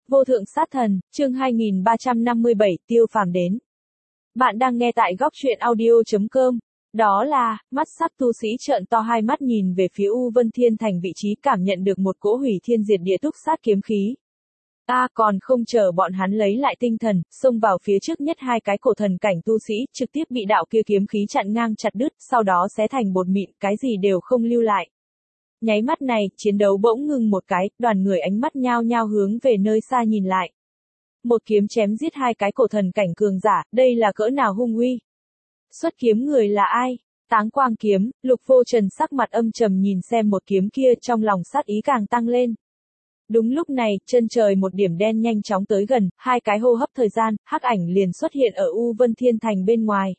Vô thượng sát thần, chương 2357, Tiêu Phàm đến. Bạn đang nghe tại góc truyện audio.com. Đó là, mắt sắc tu sĩ trợn to hai mắt nhìn về phía U Vân Thiên Thành vị trí cảm nhận được một cỗ hủy thiên diệt địa túc sát kiếm khí. Còn không chờ bọn hắn lấy lại tinh thần, xông vào phía trước nhất hai cái cổ thần cảnh tu sĩ, trực tiếp bị đạo kia kiếm khí chặn ngang chặt đứt, sau đó xé thành bột mịn, cái gì đều không lưu lại. Nháy mắt này, chiến đấu bỗng ngừng một cái, đoàn người ánh mắt nhao nhao hướng về nơi xa nhìn lại. Một kiếm chém giết hai cái cổ thần cảnh cường giả, đây là cỡ nào hung uy. Xuất kiếm người là ai? Táng Quang kiếm, Lục Vô Trần sắc mặt âm trầm nhìn xem một kiếm kia, trong lòng sát ý càng tăng lên. Đúng lúc này, chân trời một điểm đen nhanh chóng tới gần, hai cái hô hấp thời gian, hắc ảnh liền xuất hiện ở U Vân Thiên Thành bên ngoài.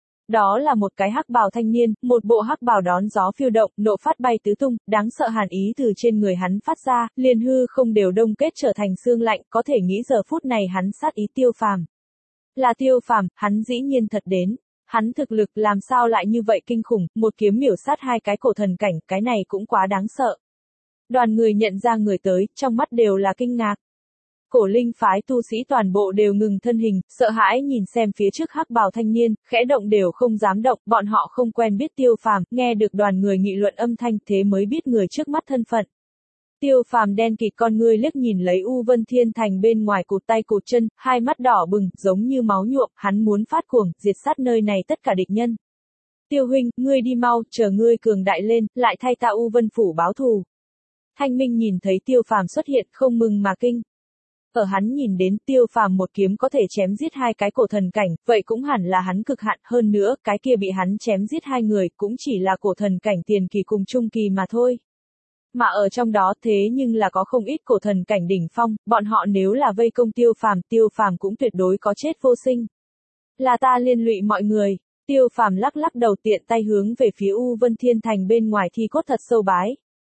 Đó là một cái hắc bào thanh niên, một bộ hắc bào đón gió phiêu động, nộ phát bay tứ tung, đáng sợ hàn ý từ trên người hắn phát ra, liền hư không đều đông kết trở thành xương lạnh, có thể nghĩ giờ phút này hắn sát ý Tiêu Phàm. Là Tiêu Phàm, hắn dĩ nhiên thật đến. Hắn thực lực làm sao lại như vậy kinh khủng, một kiếm miểu sát hai cái cổ thần cảnh, cái này cũng quá đáng sợ. Đoàn người nhận ra người tới, trong mắt đều là kinh ngạc. Cổ linh phái tu sĩ toàn bộ đều ngừng thân hình, sợ hãi nhìn xem phía trước hắc bào thanh niên, khẽ động đều không dám động, bọn họ không quen biết Tiêu Phàm, nghe được đoàn người nghị luận âm thanh thế mới biết người trước mắt thân phận. Tiêu Phàm đen kịt con ngươi liếc nhìn lấy U Vân Thiên Thành bên ngoài cụt tay cụt chân, hai mắt đỏ bừng, giống như máu nhuộm, hắn muốn phát cuồng, diệt sát nơi này tất cả địch nhân. Tiêu huynh, ngươi đi mau, chờ ngươi cường đại lên, lại thay ta U Vân phủ báo thù. Thanh Minh nhìn thấy Tiêu Phàm xuất hiện, không mừng mà kinh. Ở hắn nhìn đến Tiêu Phàm một kiếm có thể chém giết hai cái cổ thần cảnh, vậy cũng hẳn là hắn cực hạn, hơn nữa, cái kia bị hắn chém giết hai người, cũng chỉ là cổ thần cảnh tiền kỳ cùng trung kỳ mà thôi. Mà ở trong đó thế nhưng là có không ít cổ thần cảnh đỉnh phong, bọn họ nếu là vây công Tiêu Phàm cũng tuyệt đối có chết vô sinh. Là ta liên lụy mọi người, Tiêu Phàm lắc lắc đầu tiện tay hướng về phía U Vân Thiên Thành bên ngoài thi cốt thật sâu bái.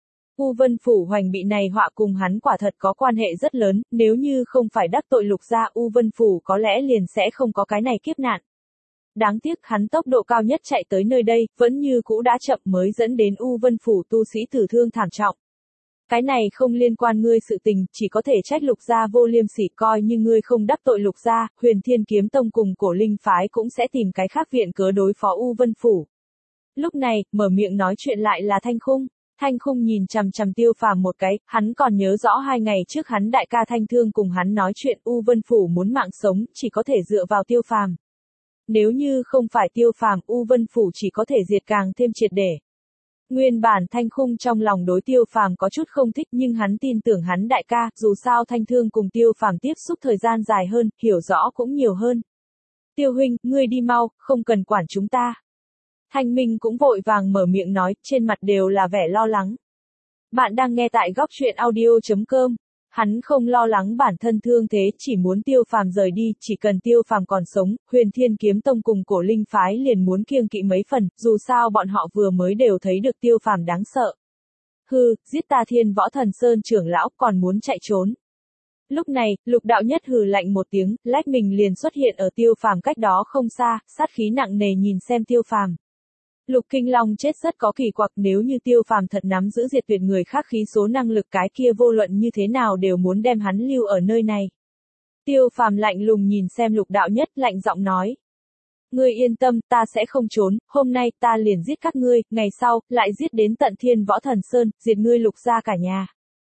U Vân phủ hoành bị này họa cùng hắn quả thật có quan hệ rất lớn, nếu như không phải đắc tội Lục gia, U Vân phủ có lẽ liền sẽ không có cái này kiếp nạn. Đáng tiếc hắn tốc độ cao nhất chạy tới nơi đây, vẫn như cũ đã chậm mới dẫn đến U Vân phủ tu sĩ tử thương thảm trọng. Cái này không liên quan ngươi sự tình, chỉ có thể trách Lục gia vô liêm sỉ, coi như ngươi không đắc tội Lục gia, Huyền Thiên Kiếm Tông cùng Cổ Linh phái cũng sẽ tìm cái khác viện cớ đối phó U Vân phủ. Lúc này, mở miệng nói chuyện lại là Thanh Khung. Thanh Khung nhìn chằm chằm Tiêu Phàm một cái, hắn còn nhớ rõ 2 ngày trước hắn đại ca Thanh Thương cùng hắn nói chuyện U Vân phủ muốn mạng sống, chỉ có thể dựa vào Tiêu Phàm. Nếu như không phải Tiêu Phàm, U Vân phủ chỉ có thể diệt càng thêm triệt để. Nguyên bản Thanh Khung trong lòng đối Tiêu Phàm có chút không thích, nhưng hắn tin tưởng hắn đại ca, dù sao Thanh Thương cùng Tiêu Phàm tiếp xúc thời gian dài hơn, hiểu rõ cũng nhiều hơn. Tiêu huynh, ngươi đi mau, không cần quản chúng ta. Thanh Minh cũng vội vàng mở miệng nói, trên mặt đều là vẻ lo lắng. Bạn đang nghe tại góc truyện audio.com. Hắn không lo lắng bản thân thương thế, chỉ muốn Tiêu Phàm rời đi, chỉ cần Tiêu Phàm còn sống, Huyền Thiên Kiếm Tông cùng Cổ Linh phái liền muốn kiêng kỵ mấy phần, dù sao bọn họ vừa mới đều thấy được Tiêu Phàm đáng sợ. Hừ, giết ta Thiên Võ Thần Sơn trưởng lão, còn muốn chạy trốn. Lúc này, Lục đạo nhất hừ lạnh một tiếng, lách mình liền xuất hiện ở Tiêu Phàm cách đó không xa, sát khí nặng nề nhìn xem Tiêu Phàm. Lục Kinh Long chết rất có kỳ quặc, nếu như Tiêu Phàm thật nắm giữ diệt tuyệt người khác khí số năng lực, cái kia vô luận như thế nào đều muốn đem hắn lưu ở nơi này. Tiêu Phàm lạnh lùng nhìn xem Lục đạo nhất, lạnh giọng nói. Ngươi yên tâm, ta sẽ không trốn, hôm nay ta liền giết các ngươi, ngày sau, lại giết đến tận Thiên Võ Thần Sơn, diệt ngươi Lục gia cả nhà.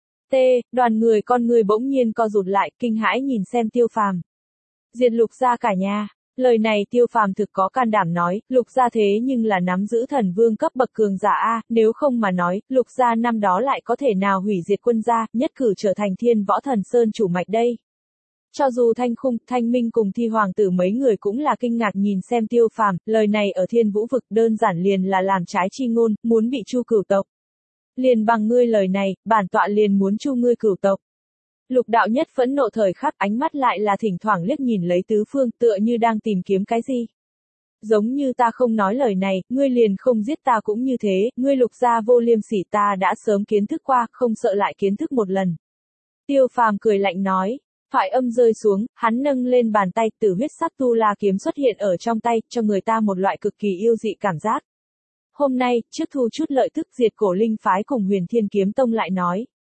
Đoàn người con người bỗng nhiên co rụt lại, kinh hãi nhìn xem Tiêu Phàm. Diệt Lục gia cả nhà. Lời này Tiêu Phàm thực có can đảm nói, Lục gia thế nhưng là nắm giữ thần vương cấp bậc cường giả A, nếu không mà nói, Lục gia năm đó lại có thể nào hủy diệt quân gia, nhất cử trở thành Thiên Võ Thần Sơn chủ mạch đây. Cho dù Thanh Khung, Thanh Minh cùng Thi Hoàng tử mấy người cũng là kinh ngạc nhìn xem Tiêu Phàm, lời này ở Thiên Vũ vực đơn giản liền là làm trái chi ngôn, muốn bị Chu cửu tộc. Liền bằng ngươi lời này, bản tọa liền muốn chu ngươi cửu tộc. Lục đạo nhất phẫn nộ thời khắc, ánh mắt lại là thỉnh thoảng liếc nhìn lấy tứ phương, tựa như đang tìm kiếm cái gì. Giống như ta không nói lời này, ngươi liền không giết ta cũng như thế, ngươi Lục gia vô liêm sỉ, ta đã sớm kiến thức qua, không sợ lại kiến thức một lần. Tiêu Phàm cười lạnh nói, thoại âm rơi xuống, hắn nâng lên bàn tay, tử huyết sắc tu la kiếm xuất hiện ở trong tay, cho người ta một loại cực kỳ yêu dị cảm giác. Hôm nay, trước thu chút lợi tức diệt Cổ Linh phái cùng Huyền Thiên Kiếm Tông lại nói.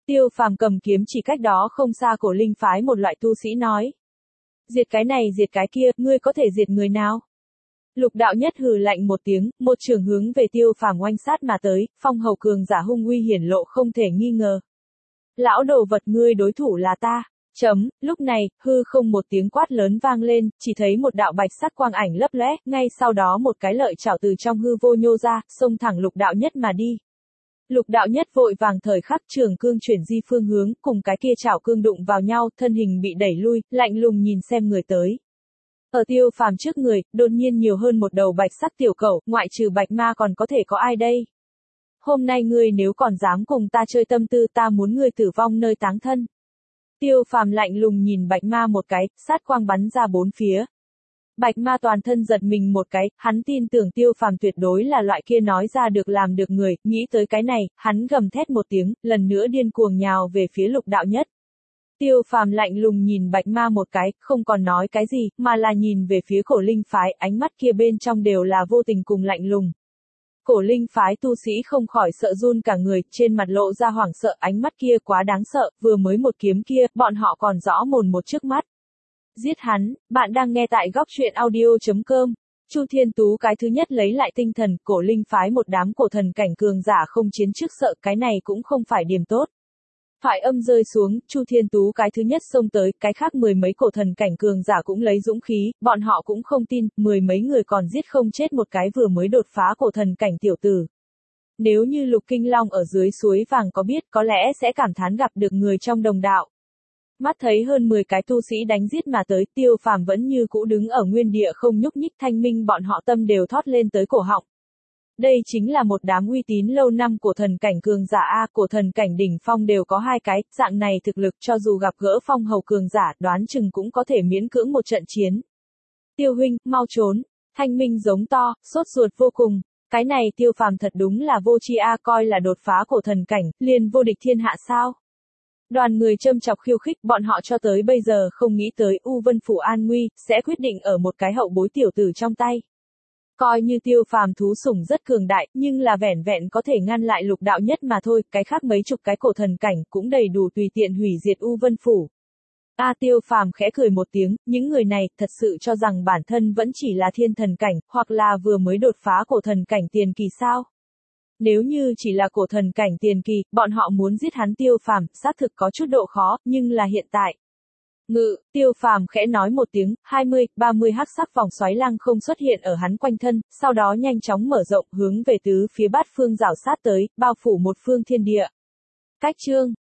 Tiêu Phàm cầm kiếm chỉ cách đó không xa Cổ Linh phái một loại tu sĩ nói. Diệt cái này diệt cái kia, ngươi có thể diệt người nào? Lục đạo nhất hừ lạnh một tiếng, một trường hướng về Tiêu Phàm oanh sát mà tới, phong hầu cường giả hung uy hiển lộ không thể nghi ngờ. Lão đồ vật, ngươi đối thủ là ta. Lúc này, hư không một tiếng quát lớn vang lên, chỉ thấy một đạo bạch sắc quang ảnh lấp lóe, ngay sau đó một cái lợi chảo từ trong hư vô nhô ra, xông thẳng lục đạo nhất mà đi. Lục đạo nhất vội vàng thời khắc trường cương chuyển di phương hướng, cùng cái kia chảo cương đụng vào nhau, thân hình bị đẩy lui, lạnh lùng nhìn xem người tới. Ở Tiêu Phàm trước người, đột nhiên nhiều hơn một đầu bạch sắc tiểu cẩu, ngoại trừ bạch ma còn có thể có ai đây? Hôm nay ngươi nếu còn dám cùng ta chơi tâm tư, ta muốn ngươi tử vong nơi táng thân. Tiêu Phàm lạnh lùng nhìn bạch ma một cái, sát quang bắn ra bốn phía. Bạch ma toàn thân giật mình một cái, hắn tin tưởng Tiêu Phàm tuyệt đối là loại kia nói ra được làm được người, nghĩ tới cái này, hắn gầm thét một tiếng, lần nữa điên cuồng nhào về phía lục đạo nhất. Tiêu Phàm lạnh lùng nhìn bạch ma một cái, không còn nói cái gì, mà là nhìn về phía Cổ Linh phái, ánh mắt kia bên trong đều là vô tình cùng lạnh lùng. Cổ Linh phái tu sĩ không khỏi sợ run cả người, trên mặt lộ ra hoảng sợ, ánh mắt kia quá đáng sợ, vừa mới một kiếm kia, bọn họ còn rõ mồn một trước mắt. Giết hắn, bạn đang nghe tại góc truyện audio.com. Chu Thiên Tú cái thứ nhất lấy lại tinh thần, Cổ Linh phái một đám cổ thần cảnh cường giả không chiến trước sợ, cái này cũng không phải điểm tốt. Thoại âm rơi xuống, Chu Thiên Tú cái thứ nhất xông tới, cái khác mười mấy cổ thần cảnh cường giả cũng lấy dũng khí, bọn họ cũng không tin, mười mấy người còn giết không chết một cái vừa mới đột phá cổ thần cảnh tiểu tử. Nếu như Lục Kinh Long ở dưới suối vàng có biết, có lẽ sẽ cảm thán gặp được người trong đồng đạo. Mắt thấy hơn 10 cái tu sĩ đánh giết mà tới, Tiêu Phàm vẫn như cũ đứng ở nguyên địa không nhúc nhích, thanh minh bọn họ tâm đều thót lên tới cổ họng. Đây chính là một đám uy tín lâu năm của thần cảnh cường giả A, của thần cảnh đỉnh phong đều có hai cái, dạng này thực lực cho dù gặp gỡ phong hầu cường giả, đoán chừng cũng có thể miễn cưỡng một trận chiến. Tiêu huynh, mau trốn, thanh minh giống to, sốt ruột vô cùng. Cái này Tiêu Phàm thật đúng là vô tri A, coi là đột phá cổ thần cảnh, liền vô địch thiên hạ sao? Đoàn người châm chọc khiêu khích, bọn họ cho tới bây giờ không nghĩ tới U Vân Phủ an nguy, sẽ quyết định ở một cái hậu bối tiểu tử trong tay. Coi như Tiêu Phàm thú sủng rất cường đại, nhưng là vẻn vẹn có thể ngăn lại lục đạo nhất mà thôi, cái khác mấy chục cái cổ thần cảnh cũng đầy đủ tùy tiện hủy diệt U Vân Phủ. Tiêu Phàm khẽ cười một tiếng, những người này thật sự cho rằng bản thân vẫn chỉ là thiên thần cảnh, hoặc là vừa mới đột phá cổ thần cảnh tiền kỳ sao? Nếu như chỉ là cổ thần cảnh tiền kỳ, bọn họ muốn giết hắn Tiêu Phàm, xác thực có chút độ khó, nhưng là hiện tại. Tiêu Phàm khẽ nói một tiếng, 20, 30 hắc sắc vòng xoáy lăng không xuất hiện ở hắn quanh thân, sau đó nhanh chóng mở rộng hướng về tứ phía bát phương rảo sát tới, bao phủ một phương thiên địa. Cách chương